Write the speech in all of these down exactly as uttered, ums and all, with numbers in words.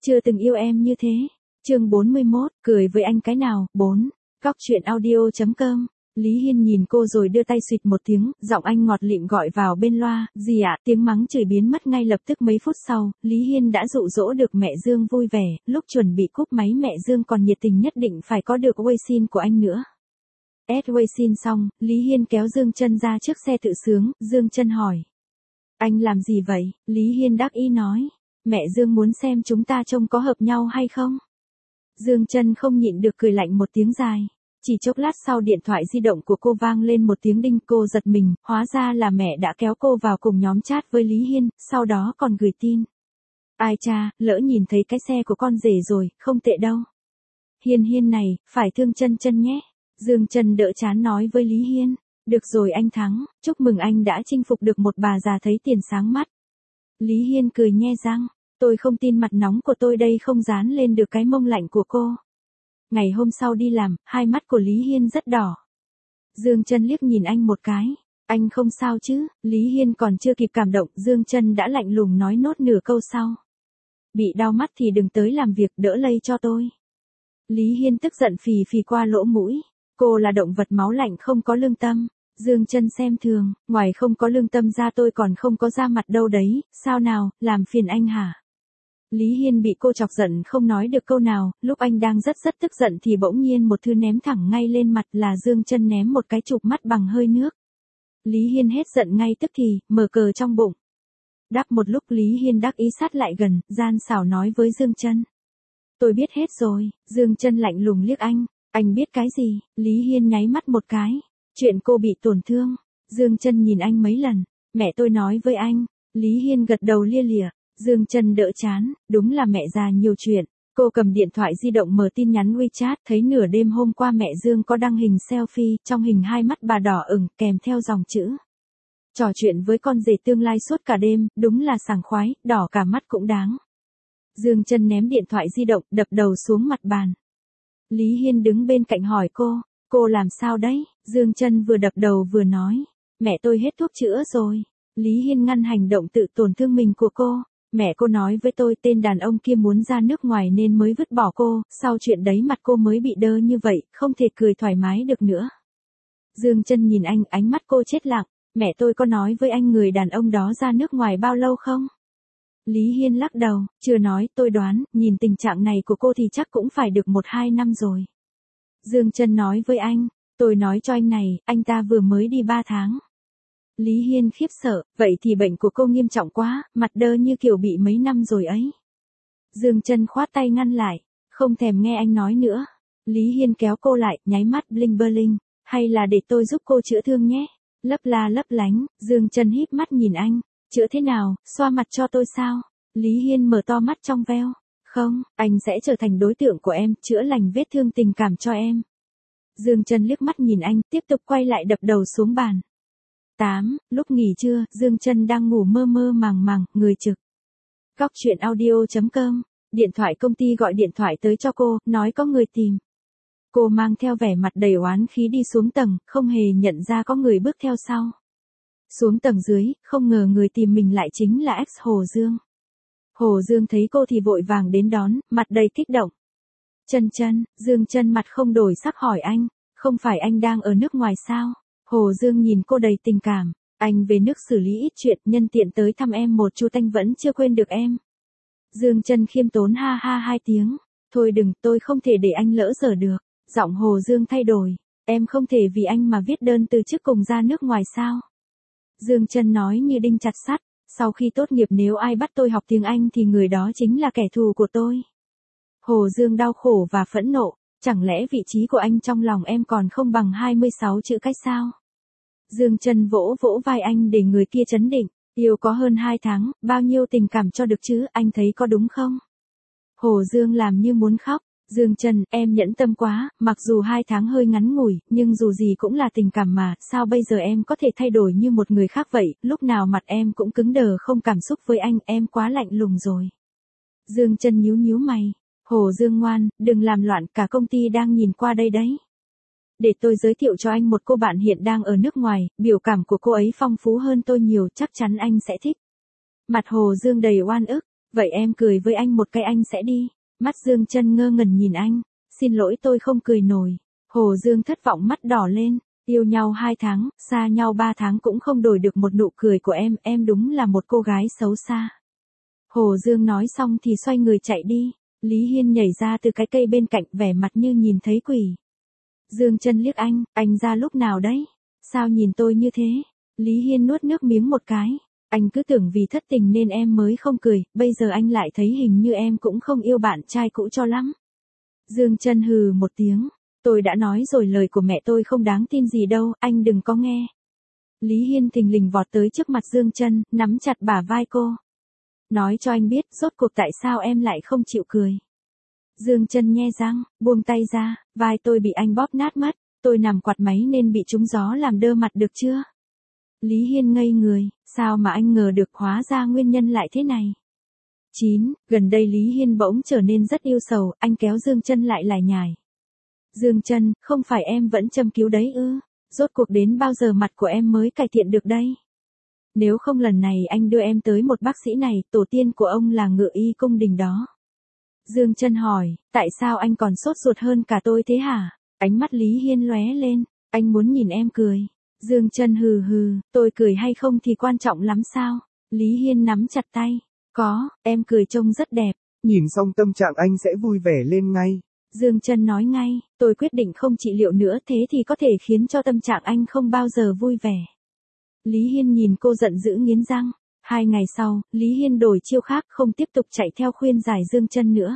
Chưa từng yêu em như thế. Chương bốn mươi mốt, cười với anh cái nào. bốn. Góc truyện audio chấm com. Lý Hiên nhìn cô rồi đưa tay xịt một tiếng, giọng anh ngọt lịm gọi vào bên loa, "Gì ạ?" Tiếng mắng chửi biến mất ngay lập tức. Mấy phút sau, Lý Hiên đã dụ dỗ được mẹ Dương vui vẻ, lúc chuẩn bị cúp máy mẹ Dương còn nhiệt tình nhất định phải có được Weixin của anh nữa. Add Weixin xong, Lý Hiên kéo Dương Chân ra trước xe tự sướng, Dương Chân hỏi: "Anh làm gì vậy?" Lý Hiên đắc ý nói: "Mẹ Dương muốn xem chúng ta trông có hợp nhau hay không." Dương Chân không nhịn được cười lạnh một tiếng dài. Chỉ chốc lát sau điện thoại di động của cô vang lên một tiếng đinh, cô giật mình, hóa ra là mẹ đã kéo cô vào cùng nhóm chat với Lý Hiên, sau đó còn gửi tin: "Ai cha, lỡ nhìn thấy cái xe của con rể rồi, không tệ đâu. Hiên Hiên này, phải thương Chân Chân nhé." Dương Chân đỡ chán nói với Lý Hiên: "Được rồi anh thắng, chúc mừng anh đã chinh phục được một bà già thấy tiền sáng mắt." Lý Hiên cười nhe răng: "Tôi không tin mặt nóng của tôi đây không dán lên được cái mông lạnh của cô." Ngày hôm sau đi làm, hai mắt của Lý Hiên rất đỏ. Dương Chân liếc nhìn anh một cái: "Anh không sao chứ?" Lý Hiên còn chưa kịp cảm động, Dương Chân đã lạnh lùng nói nốt nửa câu sau: "Bị đau mắt thì đừng tới làm việc, đỡ lây cho tôi." Lý Hiên tức giận phì phì qua lỗ mũi: "Cô là động vật máu lạnh không có lương tâm." Dương Chân xem thường: "Ngoài không có lương tâm ra tôi còn không có da mặt đâu đấy, sao nào, làm phiền anh hả?" Lý Hiên bị cô chọc giận không nói được câu nào, lúc anh đang rất rất tức giận thì bỗng nhiên một thứ ném thẳng ngay lên mặt, là Dương Chân ném một cái chụp mắt bằng hơi nước. Lý Hiên hết giận ngay tức thì, mở cờ trong bụng. Đáp một lúc Lý Hiên đắc ý sát lại gần, gian xảo nói với Dương Chân: "Tôi biết hết rồi." Dương Chân lạnh lùng liếc anh: "Anh biết cái gì?" Lý Hiên nháy mắt một cái: "Chuyện cô bị tổn thương." Dương Chân nhìn anh mấy lần: "Mẹ tôi nói với anh." Lý Hiên gật đầu lia lịa. Dương Chân đỡ chán: "Đúng là mẹ già nhiều chuyện." Cô cầm điện thoại di động mở tin nhắn WeChat, thấy nửa đêm hôm qua mẹ Dương có đăng hình selfie, trong hình hai mắt bà đỏ ửng, kèm theo dòng chữ: "Trò chuyện với con rể tương lai suốt cả đêm, đúng là sảng khoái, đỏ cả mắt cũng đáng." Dương Chân ném điện thoại di động, đập đầu xuống mặt bàn. Lý Hiên đứng bên cạnh hỏi cô: "Cô làm sao đấy?" Dương Chân vừa đập đầu vừa nói: "Mẹ tôi hết thuốc chữa rồi." Lý Hiên ngăn hành động tự tổn thương mình của cô: "Mẹ cô nói với tôi tên đàn ông kia muốn ra nước ngoài nên mới vứt bỏ cô, sau chuyện đấy mặt cô mới bị đơ như vậy, không thể cười thoải mái được nữa." Dương Chân nhìn anh, ánh mắt cô chết lặng: "Mẹ tôi có nói với anh người đàn ông đó ra nước ngoài bao lâu không?" Lý Hiên lắc đầu: "Chưa nói, tôi đoán, nhìn tình trạng này của cô thì chắc cũng phải được một hai năm rồi." Dương Chân nói với anh: "Tôi nói cho anh này, anh ta vừa mới đi ba tháng." Lý Hiên khiếp sợ: "Vậy thì bệnh của cô nghiêm trọng quá, mặt đơ như kiểu bị mấy năm rồi ấy." Dương Chân khoát tay ngăn lại: "Không thèm nghe anh nói nữa." Lý Hiên kéo cô lại, nháy mắt bling bling: "Hay là để tôi giúp cô chữa thương nhé." Lấp la lấp lánh, Dương Chân híp mắt nhìn anh: "Chữa thế nào, xoa mặt cho tôi sao?" Lý Hiên mở to mắt trong veo: "Không, anh sẽ trở thành đối tượng của em, chữa lành vết thương tình cảm cho em." Dương Chân liếc mắt nhìn anh, tiếp tục quay lại đập đầu xuống bàn. tám. Lúc nghỉ trưa, Dương Chân đang ngủ mơ mơ màng màng, người trực. Góc truyện audio chấm com. Điện thoại công ty gọi điện thoại tới cho cô, nói có người tìm. Cô mang theo vẻ mặt đầy oán khí đi xuống tầng, không hề nhận ra có người bước theo sau. Xuống tầng dưới, không ngờ người tìm mình lại chính là ex Hồ Dương. Hồ Dương thấy cô thì vội vàng đến đón, mặt đầy kích động. "Chân Chân." Dương Chân mặt không đổi sắc hỏi anh: "Không phải anh đang ở nước ngoài sao?" Hồ Dương nhìn cô đầy tình cảm: "Anh về nước xử lý ít chuyện, nhân tiện tới thăm em một chút, anh vẫn chưa quên được em." Dương Chân khiêm tốn ha ha hai tiếng: "Thôi đừng, tôi không thể để anh lỡ dở được." Giọng Hồ Dương thay đổi: "Em không thể vì anh mà viết đơn từ chức cùng ra nước ngoài sao?" Dương Chân nói như đinh chặt sắt: "Sau khi tốt nghiệp nếu ai bắt tôi học tiếng Anh thì người đó chính là kẻ thù của tôi." Hồ Dương đau khổ và phẫn nộ: "Chẳng lẽ vị trí của anh trong lòng em còn không bằng hai mươi sáu chữ cái sao?" Dương Chân vỗ vỗ vai anh để người kia trấn định: "Yêu có hơn hai tháng, bao nhiêu tình cảm cho được chứ, anh thấy có đúng không?" Hồ Dương làm như muốn khóc: "Dương Chân, em nhẫn tâm quá, mặc dù hai tháng hơi ngắn ngủi, nhưng dù gì cũng là tình cảm mà, sao bây giờ em có thể thay đổi như một người khác vậy, lúc nào mặt em cũng cứng đờ không cảm xúc với anh, em quá lạnh lùng rồi." Dương Chân nhíu nhíu mày: "Hồ Dương ngoan, đừng làm loạn, cả công ty đang nhìn qua đây đấy. Để tôi giới thiệu cho anh một cô bạn hiện đang ở nước ngoài, biểu cảm của cô ấy phong phú hơn tôi nhiều, chắc chắn anh sẽ thích." Mặt Hồ Dương đầy oan ức: Vậy em cười với anh một cái anh sẽ đi. Mắt Dương Chân ngơ ngẩn nhìn anh. Xin lỗi tôi không cười nổi. Hồ Dương thất vọng mắt đỏ lên. Yêu nhau hai tháng, xa nhau ba tháng cũng không đổi được một nụ cười của em, em đúng là một cô gái xấu xa. Hồ Dương nói xong thì xoay người chạy đi. Lý Hiên nhảy ra từ cái cây bên cạnh vẻ mặt như nhìn thấy quỷ. Dương Chân liếc anh, anh ra lúc nào đấy? Sao nhìn tôi như thế? Lý Hiên nuốt nước miếng một cái. Anh cứ tưởng vì thất tình nên em mới không cười, bây giờ anh lại thấy hình như em cũng không yêu bạn trai cũ cho lắm. Dương Chân hừ một tiếng. Tôi đã nói rồi lời của mẹ tôi không đáng tin gì đâu, anh đừng có nghe. Lý Hiên thình lình vọt tới trước mặt Dương Chân, nắm chặt bả vai cô. Nói cho anh biết, rốt cuộc tại sao em lại không chịu cười. Dương Chân nhe răng, buông tay ra, vai tôi bị anh bóp nát mất, tôi nằm quạt máy nên bị trúng gió làm đơ mặt được chưa? Lý Hiên ngây người, sao mà anh ngờ được hóa ra nguyên nhân lại thế này. chín. Gần đây Lý Hiên bỗng trở nên rất yêu sầu, anh kéo Dương Chân lại lải nhải. Dương Chân, không phải em vẫn châm cứu đấy ư? Rốt cuộc đến bao giờ mặt của em mới cải thiện được đây? Nếu không lần này anh đưa em tới một bác sĩ này, tổ tiên của ông là Ngự Y cung đình đó. Dương Chân hỏi, tại sao anh còn sốt ruột hơn cả tôi thế hả? Ánh mắt Lý Hiên lóe lên, anh muốn nhìn em cười. Dương Chân hừ hừ, tôi cười hay không thì quan trọng lắm sao? Lý Hiên nắm chặt tay, có, em cười trông rất đẹp. Nhìn xong tâm trạng anh sẽ vui vẻ lên ngay. Dương Chân nói ngay, tôi quyết định không trị liệu nữa, thế thì có thể khiến cho tâm trạng anh không bao giờ vui vẻ. Lý Hiên nhìn cô giận dữ nghiến răng. Hai ngày sau, Lý Hiên đổi chiêu khác không tiếp tục chạy theo khuyên giải Dương Chân nữa.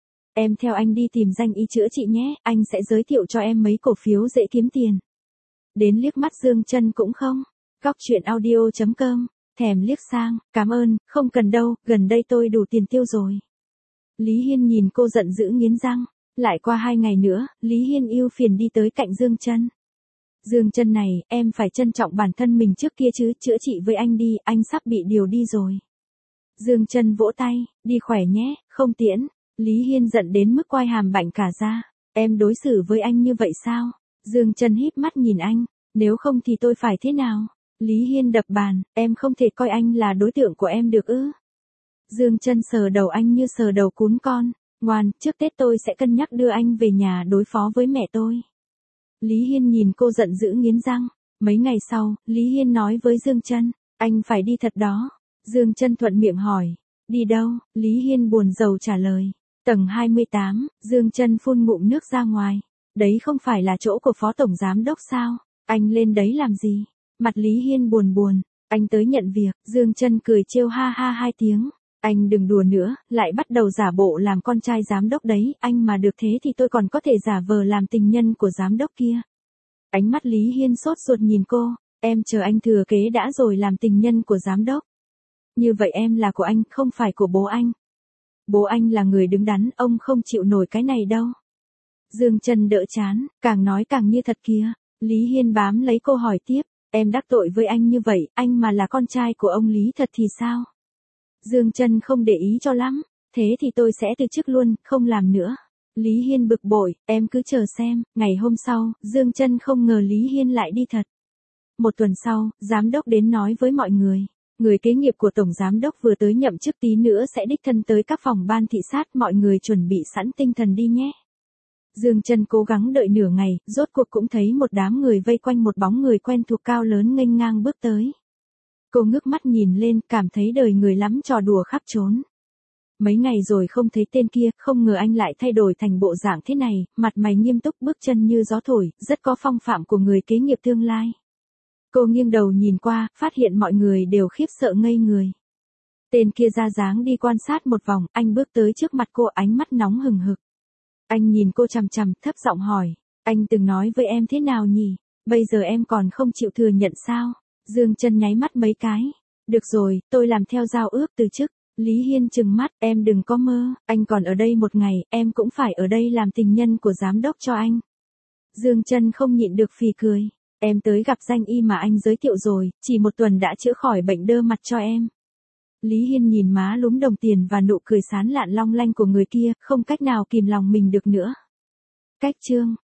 Em theo anh đi tìm danh y chữa trị nhé, anh sẽ giới thiệu cho em mấy cổ phiếu dễ kiếm tiền. Đến liếc mắt Dương Chân cũng không. Góc truyện audio chấm com, thèm liếc sang, cảm ơn, không cần đâu, gần đây tôi đủ tiền tiêu rồi. Lý Hiên nhìn cô giận dữ nghiến răng. Lại qua hai ngày nữa, Lý Hiên ưu phiền đi tới cạnh Dương Chân. Dương Chân này, em phải trân trọng bản thân mình trước kia chứ, chữa trị với anh đi, anh sắp bị điều đi rồi. Dương Chân vỗ tay, đi khỏe nhé, không tiễn. Lý Hiên giận đến mức quai hàm bảnh cả ra. Em đối xử với anh như vậy sao? Dương Chân híp mắt nhìn anh, nếu không thì tôi phải thế nào? Lý Hiên đập bàn, em không thể coi anh là đối tượng của em được ư? Dương Chân sờ đầu anh như sờ đầu cún con. Ngoan, trước Tết tôi sẽ cân nhắc đưa anh về nhà đối phó với mẹ tôi. Lý Hiên nhìn cô giận dữ nghiến răng. Mấy ngày sau, Lý Hiên nói với Dương Chân, anh phải đi thật đó. Dương Chân thuận miệng hỏi, đi đâu? Lý Hiên buồn rầu trả lời, tầng hai mươi tám, Dương Chân phun ngụm nước ra ngoài. Đấy không phải là chỗ của phó tổng giám đốc sao? Anh lên đấy làm gì? Mặt Lý Hiên buồn buồn, anh tới nhận việc. Dương Chân cười trêu ha ha hai tiếng. Anh đừng đùa nữa, lại bắt đầu giả bộ làm con trai giám đốc đấy, anh mà được thế thì tôi còn có thể giả vờ làm tình nhân của giám đốc kia. Ánh mắt Lý Hiên sốt ruột nhìn cô, em chờ anh thừa kế đã rồi làm tình nhân của giám đốc. Như vậy em là của anh, không phải của bố anh. Bố anh là người đứng đắn, ông không chịu nổi cái này đâu. Dương Chân đỡ chán, càng nói càng như thật kìa. Lý Hiên bám lấy cô hỏi tiếp, em đắc tội với anh như vậy, anh mà là con trai của ông Lý thật thì sao? Dương Chân không để ý cho lắm, thế thì tôi sẽ từ chức luôn, không làm nữa. Lý Hiên bực bội, em cứ chờ xem. Ngày hôm sau, Dương Chân không ngờ Lý Hiên lại đi thật. Một tuần sau, giám đốc đến nói với mọi người, người kế nghiệp của tổng giám đốc vừa tới nhậm chức, tí nữa sẽ đích thân tới các phòng ban thị sát, mọi người chuẩn bị sẵn tinh thần đi nhé. Dương Chân cố gắng đợi nửa ngày, rốt cuộc cũng thấy một đám người vây quanh một bóng người quen thuộc cao lớn nghênh ngang bước tới. Cô ngước mắt nhìn lên, cảm thấy đời người lắm trò đùa khắp trốn. Mấy ngày rồi không thấy tên kia, không ngờ anh lại thay đổi thành bộ dạng thế này, mặt mày nghiêm túc, bước chân như gió thổi, rất có phong phạm của người kế nghiệp tương lai. Cô nghiêng đầu nhìn qua, phát hiện mọi người đều khiếp sợ ngây người. Tên kia ra dáng đi quan sát một vòng, anh bước tới trước mặt cô, ánh mắt nóng hừng hực. Anh nhìn cô chằm chằm, thấp giọng hỏi, anh từng nói với em thế nào nhỉ? Bây giờ em còn không chịu thừa nhận sao? Dương Chân nháy mắt mấy cái. Được rồi, tôi làm theo giao ước từ chức. Lý Hiên trừng mắt, em đừng có mơ, anh còn ở đây một ngày, em cũng phải ở đây làm tình nhân của giám đốc cho anh. Dương Chân không nhịn được phì cười. Em tới gặp danh y mà anh giới thiệu rồi, chỉ một tuần đã chữa khỏi bệnh đơ mặt cho em. Lý Hiên nhìn má lúm đồng tiền và nụ cười sán lạn long lanh của người kia, không cách nào kìm lòng mình được nữa. Cách chương